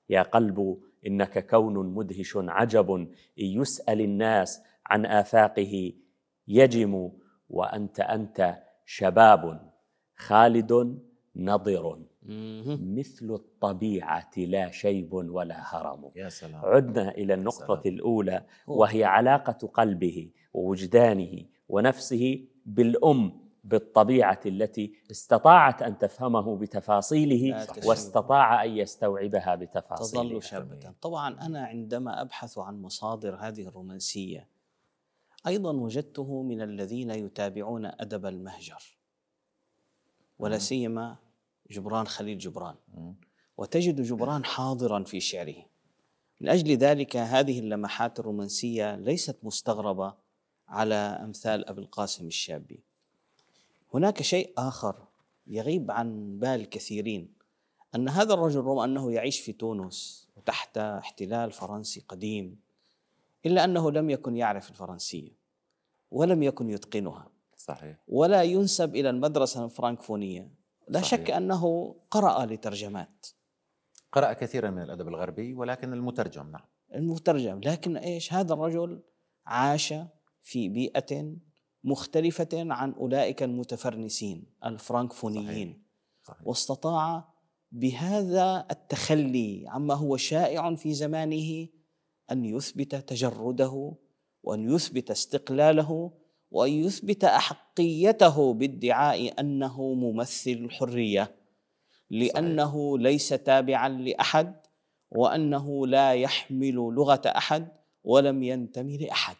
يا قلب إنك كون مدهش عجب، إن يسأل الناس عن آفاقه يجم، وأنت أنت شباب خالد نضر، مثل الطبيعة لا شيب ولا هرم. يا سلام. عدنا إلى النقطة سلام. الأولى، وهي علاقة قلبه ووجدانه ونفسه بالأم، بالطبيعة التي استطاعت أن تفهمه بتفاصيله واستطاع أن يستوعبها بتفاصيله. تظل شابة. طبعا أنا عندما أبحث عن مصادر هذه الرومانسية أيضا وجدته من الذين يتابعون أدب المهجر، ولا سيما جبران خليل جبران، وتجد جبران حاضرا في شعره. من أجل ذلك هذه اللمحات الرومانسية ليست مستغربة على أمثال أبي القاسم الشابي. هناك شيء آخر يغيب عن بال كثيرين، أن هذا الرجل رغم أنه يعيش في تونس وتحت احتلال فرنسي قديم، إلا أنه لم يكن يعرف الفرنسية ولم يكن يتقنها. صحيح. ولا ينسب إلى المدرسة الفرنكفونية. لا صحيح. شك أنه قرأ لترجمات، قرأ كثيرا من الأدب الغربي، ولكن المترجم. نعم، المترجم. لكن إيش، هذا الرجل عاش في بيئة مختلفة عن أولئك المتفرنسين الفرنكفونيين. صحيح. صحيح. واستطاع بهذا التخلي عما هو شائع في زمانه أن يثبت تجرده، وأن يثبت استقلاله، وأن يثبت أحقيته بادعاء أنه ممثل الحرية، لأنه صحيح. ليس تابعا لأحد، وأنه لا يحمل لغة أحد، ولم ينتمي لأحد.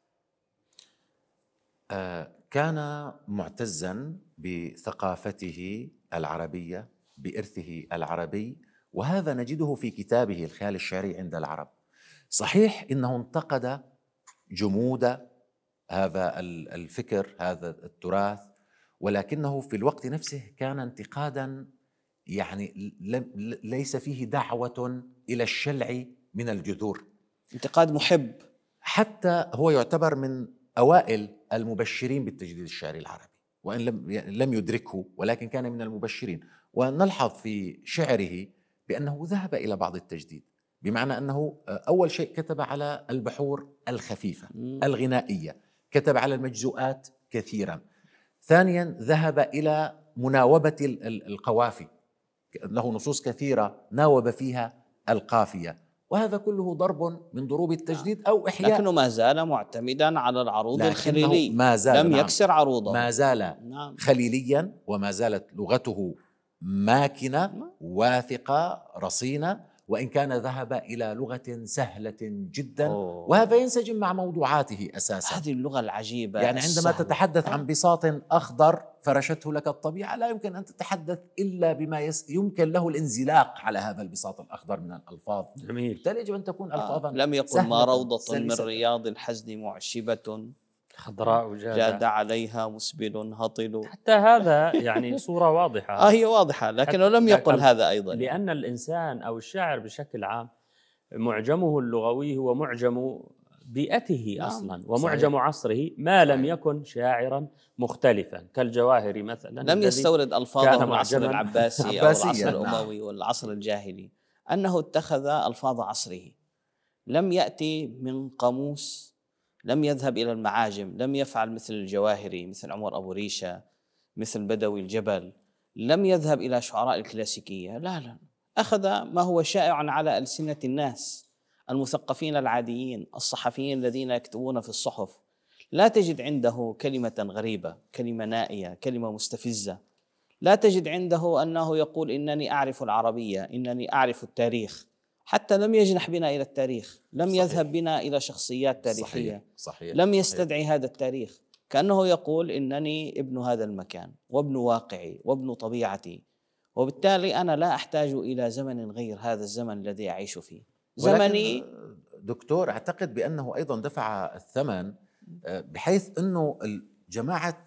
آه كان معتزا بثقافته العربية، بإرثه العربي، وهذا نجده في كتابه الخيال الشعري عند العرب. صحيح إنه انتقد جمود هذا الفكر، هذا التراث، ولكنه في الوقت نفسه كان انتقادا يعني ليس فيه دعوة إلى الشلع من الجذور، انتقاد محب. حتى هو يعتبر من أوائل المبشرين بالتجديد الشعري العربي، وإن لم لم يدركه، ولكن كان من المبشرين. ونلحظ في شعره بأنه ذهب إلى بعض التجديد، بمعنى أنه أول شيء كتب على البحور الخفيفة الغنائية، كتب على المجزوءات كثيرا. ثانيا ذهب إلى مناوبة القوافي، له نصوص كثيرة ناوب فيها القافية، وهذا كله ضرب من ضروب التجديد أو إحياء، لكنه ما زال معتمدا على العروض الخليلي، ما زال لم نعم يكسر عروضه، ما زال نعم خليليا، وما زالت لغته ماكنة واثقة رصينة، وإن كان ذهب إلى لغة سهلة جدا. أوه. وهذا ينسجم مع موضوعاته أساسا. هذه اللغة العجيبة، يعني عندما السهلة. تتحدث عن بساط أخضر فرشته لك الطبيعة، لا يمكن أن تتحدث إلا بما يس... يمكن له الانزلاق على هذا البساط الأخضر من الألفاظ. جميل. بالتالي يجب أن تكون ألفاظا آه. لم يقل ما روضة من رياض الحزن معشبة خضراء جاد, جاد عليها مسبل هطل. حتى هذا يعني صورة واضحة. آه هي واضحة، لكنه لم يقل هذا أيضا، لأن الإنسان أو الشاعر بشكل عام معجمه اللغوي هو معجم بيئته نعم. أصلا، ومعجم صحيح. عصره ما لم يكن شاعرا مختلفا كالجواهري مثلا، لم يستورد ألفاظه من العصر العباسي أو العصر الأموي والعصر الجاهلي، أنه اتخذ ألفاظ عصره، لم يأتي من قاموس، لم يذهب إلى المعاجم، لم يفعل مثل الجواهري، مثل عمر أبو ريشة، مثل بدوي الجبل، لم يذهب إلى شعراء الكلاسيكية، لا لا، أخذ ما هو شائع على ألسنة الناس المثقفين العاديين، الصحفيين الذين يكتبون في الصحف. لا تجد عنده كلمة غريبة، كلمة نائية، كلمة مستفزة. لا تجد عنده أنه يقول إنني أعرف العربية، إنني أعرف التاريخ. حتى لم يجنح بنا إلى التاريخ، لم صحيح. يذهب بنا إلى شخصيات تاريخية، صحيح. صحيح. لم يستدعي صحيح. هذا التاريخ، كأنه يقول إنني ابن هذا المكان وابن واقعي وابن طبيعتي، وبالتالي أنا لا أحتاج إلى زمن غير هذا الزمن الذي أعيش فيه. زمني دكتور، أعتقد بأنه أيضا دفع الثمن، بحيث أنه جماعة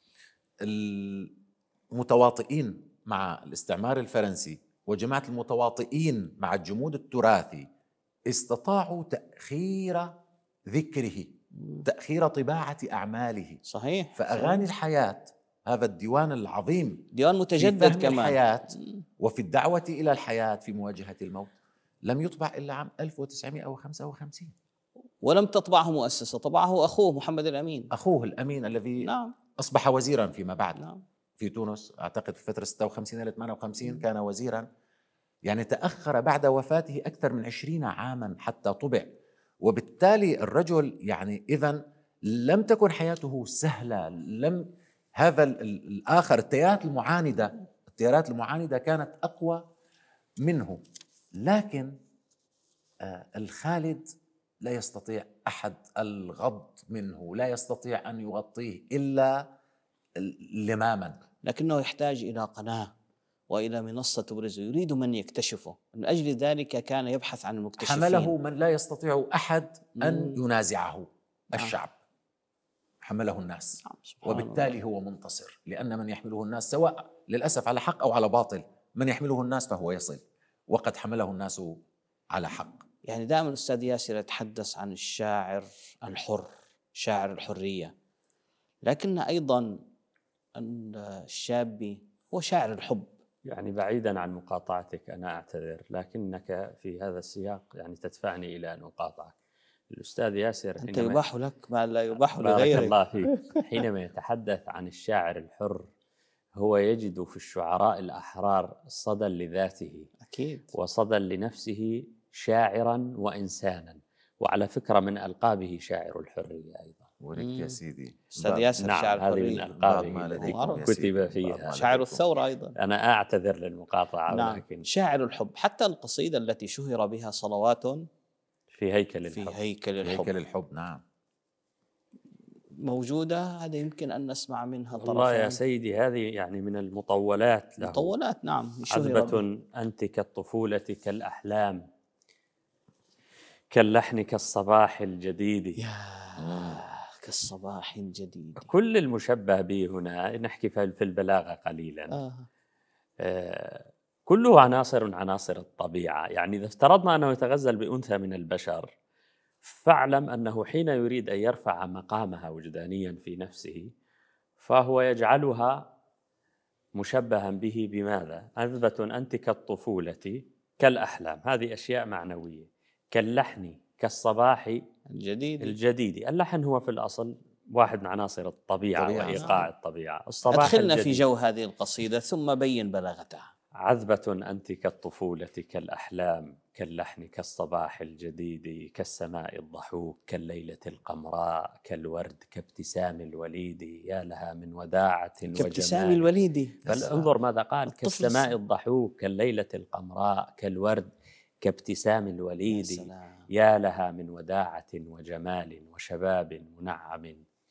المتواطئين مع الاستعمار الفرنسي وجماعة المتواطئين مع الجمود التراثي استطاعوا تأخير ذكره، تأخير طباعة أعماله. صحيح. فأغاني الحياة، هذا الديوان العظيم، ديوان متجدد كمان، الحياة وفي الدعوة إلى الحياة في مواجهة الموت، لم يطبع إلا عام ألف وتسعمائة وخمسة وخمسين. ولم تطبعه مؤسسة، طبعه أخوه محمد الأمين. أخوه الأمين الذي نعم. أصبح وزيرا فيما بعد. نعم. في تونس أعتقد في فترة ستة وخمسين إلى ثمانية وخمسين كان وزيرا، يعني تأخر بعد وفاته أكثر من عشرين عاما حتى طبع. وبالتالي الرجل يعني إذن لم تكن حياته سهلة. لم هذا الآخر التيارات المعاندة التيارات المعاندة كانت أقوى منه، لكن آه الخالد لا يستطيع أحد الغض منه، لا يستطيع أن يغطيه إلا لماما، لكنه يحتاج إلى قناة وإلى منصة تبرزه، يريد من يكتشفه، من أجل ذلك كان يبحث عن المكتشفين. حمله من لا يستطيع أحد أن ينازعه. الشعب حمله الناس، وبالتالي هو منتصر، لأن من يحمله الناس سواء للأسف على حق أو على باطل، من يحمله الناس فهو يصل، وقد حمله الناس على حق. يعني دائما الأستاذ ياسر يتحدث عن الشاعر الحر، شاعر الحرية، لكن أيضا الشابي هو شاعر الحب. يعني بعيدا عن مقاطعتك أنا أعتذر، لكنك في هذا السياق يعني تدفعني إلى أن أقاطعك. الأستاذ ياسر أنت يباح لك ما لا يباح لغيرك. بارك الله فيك. حينما يتحدث عن الشاعر الحر هو يجد في الشعراء الأحرار صدى لذاته، أكيد، وصدى لنفسه شاعرا وإنسانا. وعلى فكرة من ألقابه شاعر الحرية أيضا. ولك يا سيدي أستاذ ياسر نعم، شاعر هذه من ألقابه كتب فيها. شاعر الثورة أيضا. أنا أعتذر للمقاطعة. نعم. ولكن شاعر الحب، حتى القصيدة التي شهر بها صلوات في هيكل الحب. في هيكل الحب, هيكل الحب نعم موجودة. هذا يمكن أن نسمع منها طرفا. والله يا سيدي هذه يعني من المطولات له. مطولات نعم. عذبة أنت كالطفولة كالأحلام، كاللحن كالصباح الجديد. يا كالصباح الجديد. كل المشبه به هنا نحكي في البلاغة قليلا. آه. آه كله عناصر عناصر الطبيعة. يعني إذا افترضنا أنه يتغزل بأنثى من البشر، فاعلم أنه حين يريد أن يرفع مقامها وجدانيا في نفسه فهو يجعلها مشبها به بماذا؟ عذبة أنت كالطفولة كالأحلام، هذه أشياء معنوية. كاللحن كالصباح الجديد. الجديد، اللحن هو في الأصل واحد من عناصر الطبيعة طبيعة. وإيقاع الطبيعة. الصباح أدخلنا الجديد. في جو هذه القصيدة ثم بين بلاغتها. عذبة أنت كالطفولة كالأحلام، كاللحن كالصباح الجديد، كالسماء الضحوك، كالليلة القمراء، كالورد، كابتسام الوليد. يا لها من وداعة وجمال. كابتسام الوليد. بل انظر ماذا قال: كالسماء الضحوك، كالليلة القمراء، كالورد، كابتسام الوليد. يا لها من وداعة وجمال وشباب منعم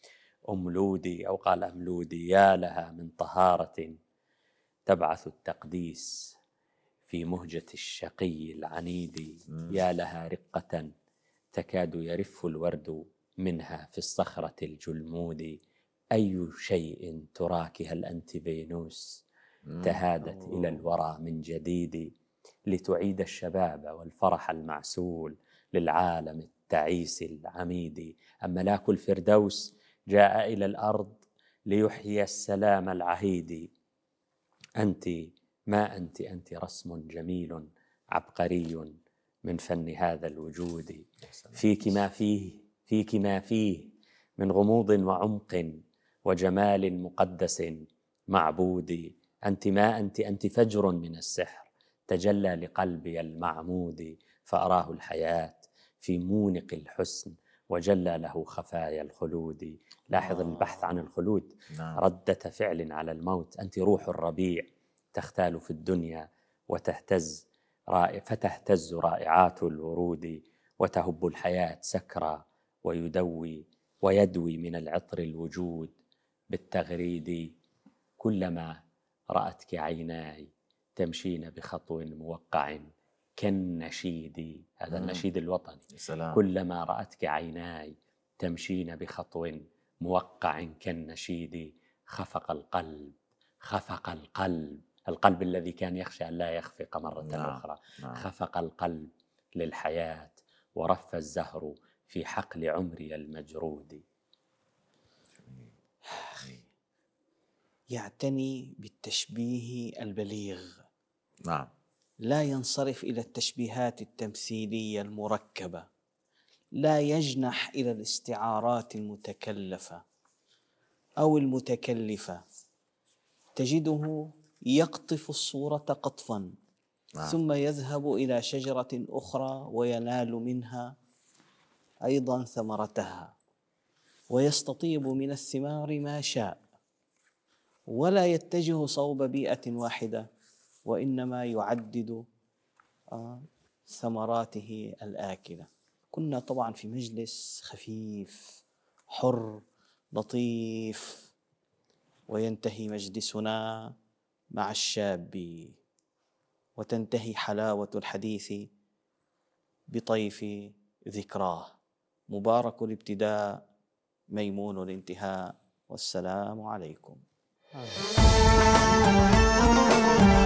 أملودي، أو قال أملودي. يا لها من طهارة تبعث التقديس في مهجة الشقي العنيد. يا لها رقة تكاد يرف الورد منها في الصخرة الجلمود. أي شيء تراك هل أنت فينوس تهادت إلى الورى من جديد، لتعيد الشباب والفرح المعسول للعالم التعيس العميد. أم ملاك الفردوس جاء إلى الأرض ليحيي السلام العهيد. أنت ما أنت أنت رسم جميل عبقري من فن هذا الوجود. فيك ما فيه فيك ما فيه من غموض وعمق وجمال مقدس معبود. أنت ما أنت أنت فجر من السحر تجلى لقلبي المعمود، فأراه الحياة في مونق الحسن وجلى له خفايا الخلود. لاحظ البحث عن الخلود، ردة فعل على الموت. أنت روح الربيع تختال في الدنيا وتهتز فتهتز رائعات الورود، وتهب الحياة سكرى ويدوي ويدوي من العطر الوجود بالتغريد. كلما رأتك عيناي تمشين بخطو موقع كالنشيد. هذا النشيد الوطني. سلام. كلما رأتك عيناي تمشين بخطو موقع كالنشيد. خفق القلب خفق القلب القلب الذي كان يخشى أن لا يخفق مرة نعم. أخرى نعم. خفق القلب للحياة ورف الزهر في حقل عمري المجرود. يعتني بالتشبيه البليغ. نعم. لا ينصرف إلى التشبيهات التمثيلية المركبة، لا يجنح إلى الاستعارات المتكلفة أو المتكلفة. تجده يقطف الصورة قطفاً نعم. ثم يذهب إلى شجرة أخرى وينال منها أيضاً ثمرتها، ويستطيب من الثمار ما شاء، ولا يتجه صوب بيئة واحدة، وإنما يعدد ثمراته الآكلة. كنا طبعاً في مجلس خفيف حر لطيف، وينتهي مجلسنا مع الشاب، وتنتهي حلاوة الحديث بطيف ذكراه. مبارك الابتداء، ميمون الانتهاء، والسلام عليكم.